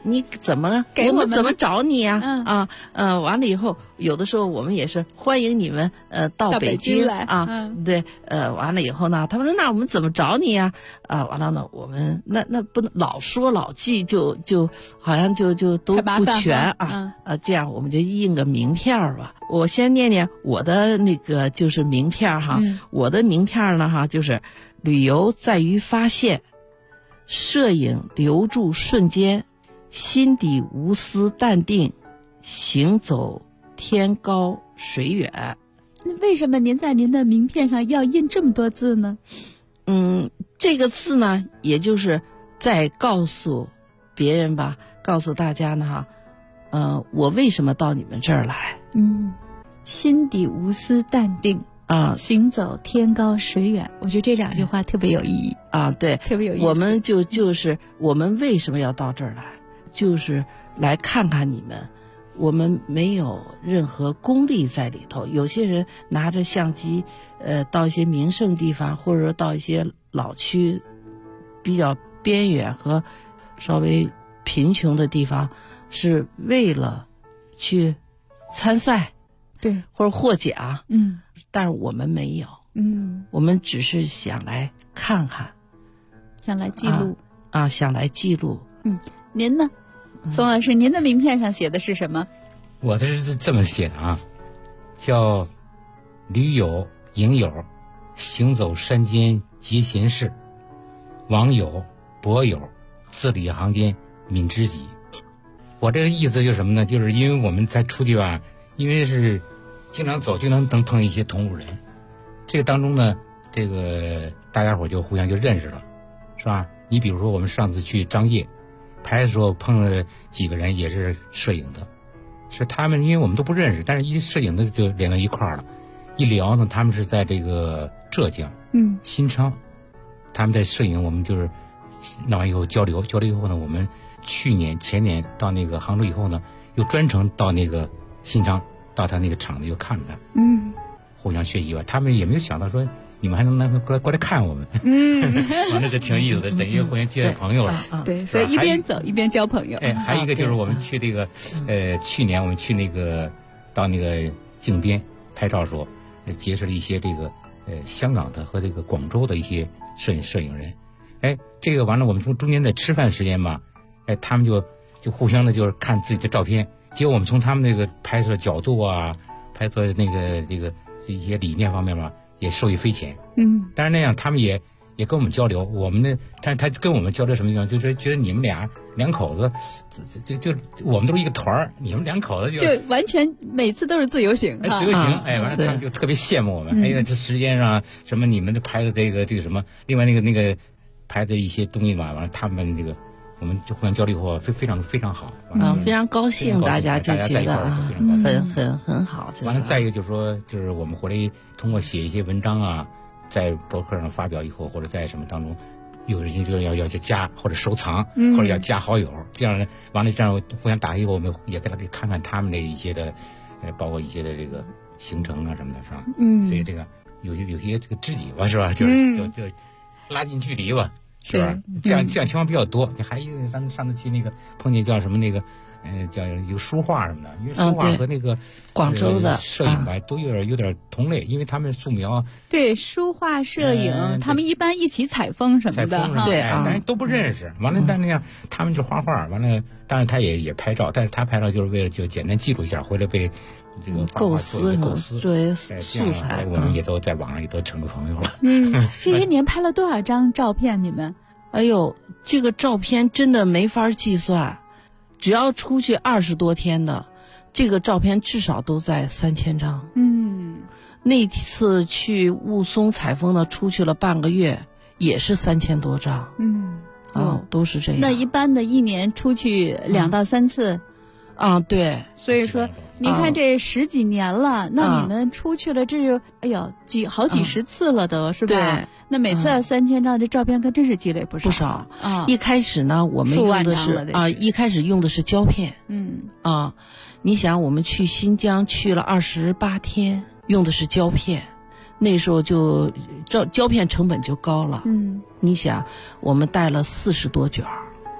你怎么我们怎么找你呀？完了以后，有的时候我们也是欢迎你们到北京来啊。对，完了以后呢，他们说那我们怎么找你呀？完了呢，我们那不能老说老记，就好像就都不全啊。这样我们就印个名片吧。我先念念我的那个就是名片哈。我的名片呢哈，就是旅游在于发现，摄影留住瞬间，心底无私淡定，行走天高水远。 那为什么您在您的名片上要印这么多字呢？ 这个字呢，也就是在告诉别人吧，告诉大家呢哈，我为什么到你们这儿来？ 心底无私淡定啊，行走天高水远。我觉得这2句话特别有意义啊，对， 特别有意思。 我们就是我们为什么要到这儿来，就是来看看你们。我们没有任何功利在里头。有些人拿着相机，到一些名胜地方，或者说到一些老区比较边远和稍微贫穷的地方，是为了去参赛， 对， 或者获奖。但是我们没有。我们只是想来看看， 想来记录想来记录。 您呢？宋老师，您的名片上写的是什么？ 我的是这么写的啊，叫驴友、影友，行走山间结闲事，网友、博友，字里行间泯知己。我这个意思就是什么呢？就是因为我们在出去吧，因为是经常走，经常能碰一些同路人，这个当中呢，这个大家伙就互相就认识了，是吧？你比如说我们上次去张掖拍的时候碰了几个人也是摄影的，是他们，因为我们都不认识，但是一摄影的就连到一块儿了。一聊呢，他们是在这个浙江新昌，他们在摄影，我们就是弄完以后交流以后呢，我们前年到那个杭州以后呢，又专程到那个新昌，到他那个厂子又看了看，互相学习吧。他们也没有想到说你们还能过来看我们，完了这挺有意思的，等于互相结朋友了。 对，所以一边走一边交朋友。 还有一个就是我们去这个，去年我们去那个到那个靖边拍照的时候，结识了一些这个香港的和这个广州的一些摄影人。这个完了，我们从中间在吃饭时间嘛，他们就互相的就是看自己的照片，结果我们从他们那个拍摄角度啊，拍摄那个这个一些理念方面嘛，也受益匪浅。但是那样他们也跟我们交流，我们呢，但是他跟我们交流什么地方，就是觉得你们两口子，就我们都是一个团儿，你们两口子就完全每次都是自由行， 自由行，完了他们就特别羡慕我们。这时间上什么你们的拍的这个什么，另外那个拍的一些东西嘛，完了他们这个我们就互相交流以后非常好， 非常高兴，大家就觉得很好。 完了，再一个就是说，就是我们回来通过写一些文章啊，在博客上发表以后，或者在什么当中，有人就要加或者收藏，或者要加好友，这样呢，完了这样互相打以后，我们也给他看看他们的一些的，包括一些的这个行程啊什么的，是吧？所以这个有些这个知己吧，是吧？就拉近距离吧。是吧？这样情况比较多。你还有一个，咱们上次去那个碰见叫什么那个，叫有书画什么的，因为书画和那个广州的摄影吧，都有点同类，因为他们素描。 对，书画摄影，他们一般一起采风什么的， 对， 但是都不认识。完了，但那样他们就画画，完了，当然他也拍照，但是他拍照就是为了就简单记录一下，回来被这个构思作为素材， 我们也都在网上也都成了朋友了。 这些年拍了多少张照片？你们？ 哎呦，这个照片真的没法计算，只要出去20多天的，这个照片至少都在3000张。那次去雾凇采风的，出去了半个月，也是3000多张。都是这样。 那一般的一年出去2到3次。 对。 所以说，你看这10几年了，那你们出去了，这就好几十次了都，是吧？ 对。 那每次3000张，这照片可真是积累不少啊！一开始呢，我们用的是一开始用的是胶片。你想，我们去新疆去了28天，用的是胶片，那时候就胶片成本就高了。你想，我们带了40多卷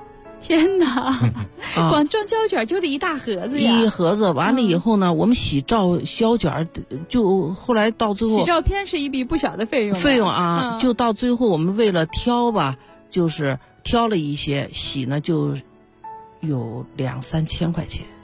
天哪！光装胶卷就得一大盒子呀！ 一盒子完了以后呢，我们洗照胶卷，就后来到最后洗照片是一笔不小的费用啊，就到最后我们为了挑吧，就是挑了一些洗呢，就有2-3千块钱。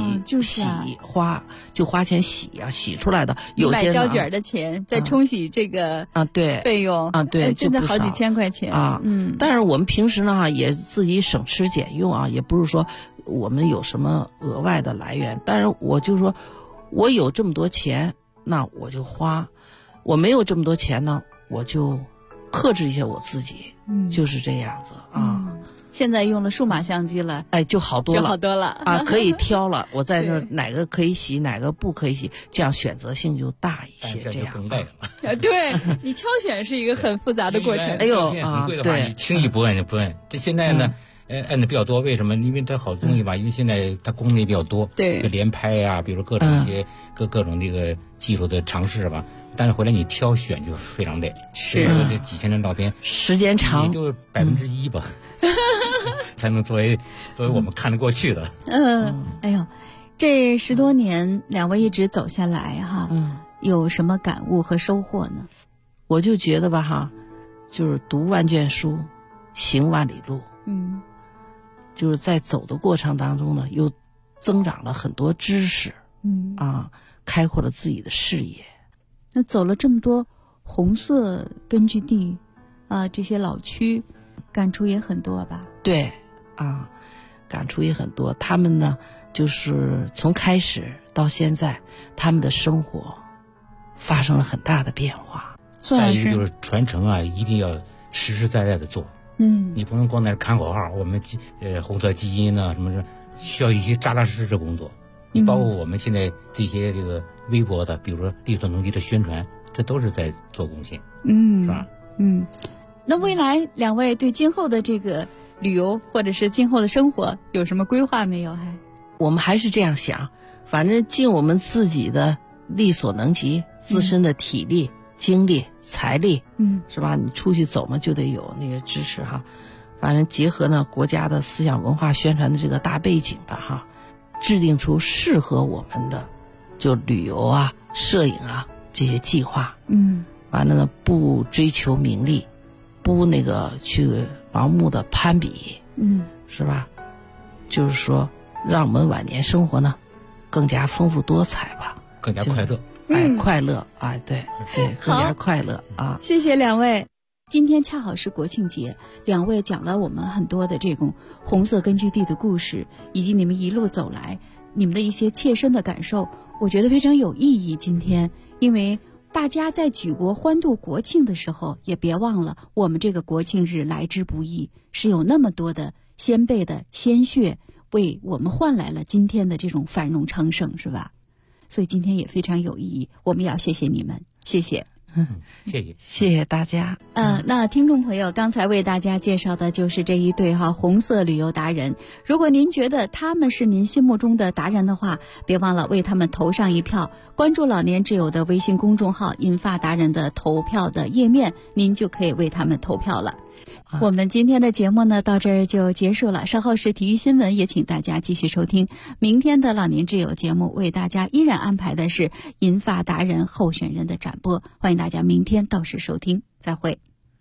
花钱洗啊，洗出来的有些买胶卷的钱，再冲洗这个对费用对， 真的好几千块钱但是我们平时呢也自己省吃俭用啊，也不是说我们有什么额外的来源，但是我就说我有这么多钱，那我就花；我没有这么多钱呢，我就克制一些我自己，就是这样子啊。 现在用了数码相机了， 就好多了啊，可以挑了。我在那哪个可以洗，哪个不可以洗，这样选择性就大一些。 这样更累了。对，你挑选是一个很复杂的过程。 很贵的话，你轻易不摁就不摁。这现在呢，摁的比较多，为什么？因为它好多东西吧，因为现在它功能也比较多， 对， 连拍呀，比如各种一些各种这个技术的尝试吧。但是回来你挑选就非常累， 是这几千张照片， 时间长， 也就1%吧。才能作为我们看得过去的。 哎呦，这10多年两位一直走下来哈，有什么感悟和收获呢？ 我就觉得吧哈，就是读万卷书，行万里路。就是在走的过程当中呢，又增长了很多知识。开阔了自己的视野。 那走了这么多红色根据地这些老区，感触也很多吧？ 对感触也很多。他们呢，就是从开始到现在，他们的生活发生了很大的变化。 再一个就是传承一定要实实在在的做。你不能光在那喊口号。我们红色基因什么的，需要一些扎扎实实的工作。你包括我们现在这些这个微博的，比如说绿色农机的宣传，这都是在做贡献。是吧？ 那未来两位对今后的这个旅游或者是今后的生活有什么规划没有？ 我们还是这样想，反正尽我们自己的力所能及，自身的体力、精力、财力，是吧？你出去走嘛，就得有那个支持哈。反正结合呢国家的思想文化宣传的这个大背景的哈，制定出适合我们的就旅游摄影这些计划。完了呢，不追求名利，不那个去盲目的攀比，是吧？就是说，让我们晚年生活呢更加丰富多彩吧， 更加快乐。 快乐对，更加快乐谢谢两位。今天恰好是国庆节，两位讲了我们很多的这种红色根据地的故事，以及你们一路走来你们的一些切身的感受，我觉得非常有意义。今天，因为大家在举国欢度国庆的时候，也别忘了我们这个国庆日来之不易，是有那么多的先辈的鲜血为我们换来了今天的这种繁荣昌盛，是吧？所以今天也非常有意义，我们要谢谢你们，谢谢。 谢谢大家。 那听众朋友，刚才为大家介绍的就是这一对红色旅游达人。如果您觉得他们是您心目中的达人的话，别忘了为他们投上一票。关注老年之友的微信公众号银发达人的投票的页面，您就可以为他们投票了。我们今天的节目呢到这儿就结束了，稍后是体育新闻，也请大家继续收听。明天的老年之友节目为大家依然安排的是银发达人候选人的展播，欢迎大家明天到时收听，再会。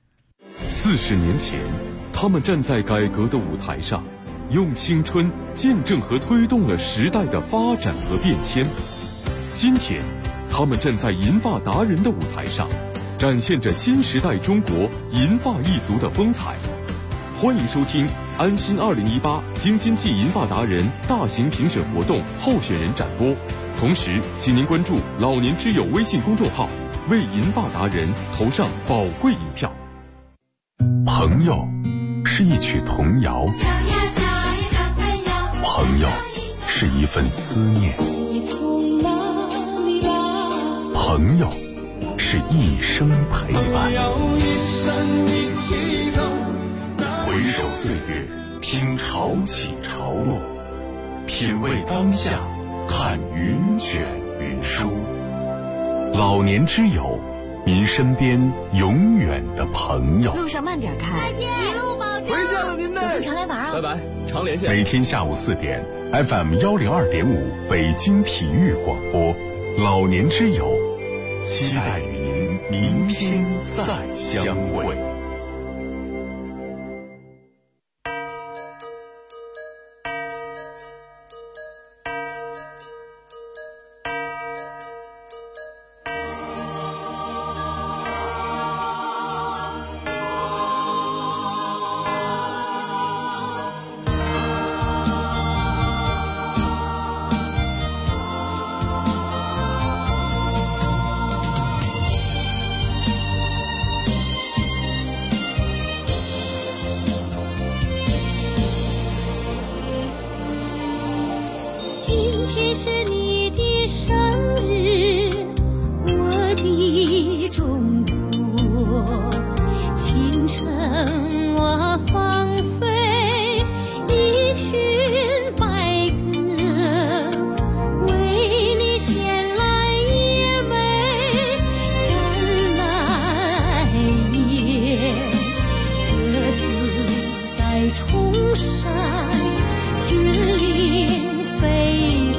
40年前，他们站在改革的舞台上，用青春见证和推动了时代的发展和变迁。今天，他们站在银发达人的舞台上，展现着新时代中国银发一族的风采。欢迎收听安心2018京津冀银发达人大型评选活动候选人展播。同时，请您关注老年之友微信公众号，为银发达人投上宝贵一票。 朋友是一曲童谣，朋友是一份思念，朋友是一生陪伴。回首岁月，听潮起潮落，品味当下，看云卷云舒。老年之友，您身边永远的朋友。 路上慢点开， 再见，一路保回见了您呢， 常来玩啊！ 拜拜，常连线。 每天下午4点 ，FM 102.5北京体育广播，老年之友，期待与您明天再相会。 是你的生日，我的中国，清晨我放飞一群白鸽，为你衔来一枚橄榄叶，鸽子在冲山峻岭飞。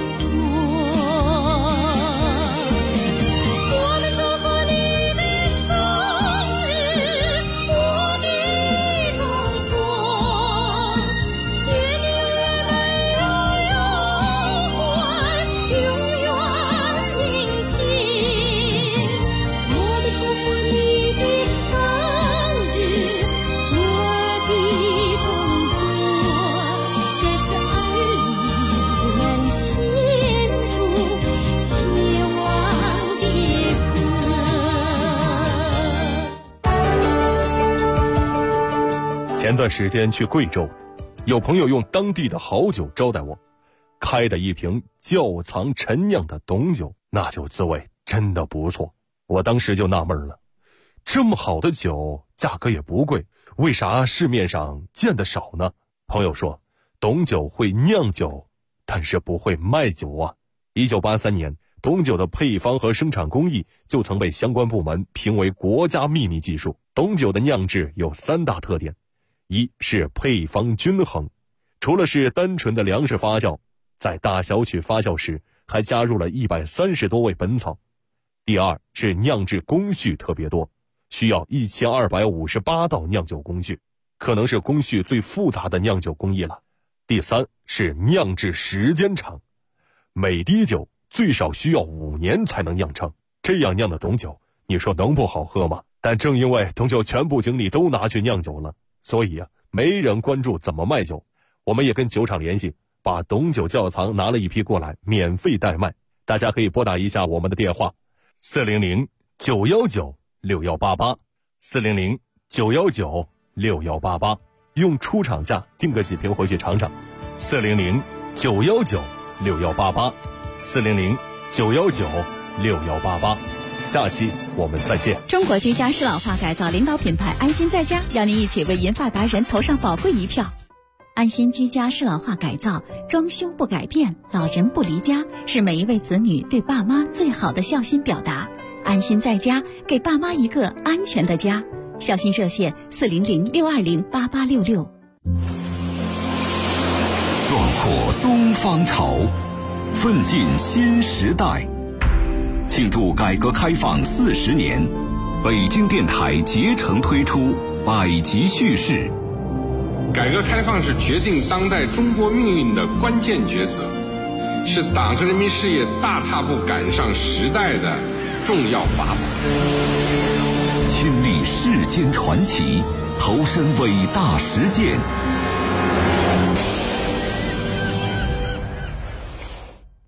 前段时间去贵州，有朋友用当地的好酒招待我，开的一瓶窖藏陈酿的董酒，那酒滋味真的不错。我当时就纳闷了，这么好的酒价格也不贵，为啥市面上见得少呢？朋友说，董酒会酿酒，但是不会卖酒啊。1983年，董酒的配方和生产工艺就曾被相关部门评为国家秘密技术。董酒的酿制有3大特点，一是配方均衡，除了是单纯的粮食发酵，在大小曲发酵时还加入了130多味本草。第二是酿制工序特别多，需要1258道酿酒工序，可能是工序最复杂的酿酒工艺了。第三是酿制时间长，每滴酒最少需要5年才能酿成，这样酿的董酒，你说能不好喝吗？但正因为董酒全部精力都拿去酿酒了，所以没人关注怎么卖酒。我们也跟酒厂联系，把董酒窖藏拿了一批过来，免费代卖。大家可以拨打一下我们的电话400-919-6188 400-919-6188，用出厂价订个几瓶回去尝尝。400-919-6188 400-919-6188。下期我们再见。 中国居家适老化改造领导品牌安心在家，邀您一起为银发达人投上宝贵一票。安心居家适老化改造，装修不改变，老人不离家，是每一位子女对爸妈最好的孝心表达。安心在家，给爸妈一个安全的家。孝心热线400-620-8866。 壮阔东方潮，奋进新时代。庆祝改革开放40年，北京电台竭诚推出百集叙事。 改革开放是决定当代中国命运的关键抉择，是党和人民事业大踏步赶上时代的重要法宝。 亲历世间传奇，投身伟大实践，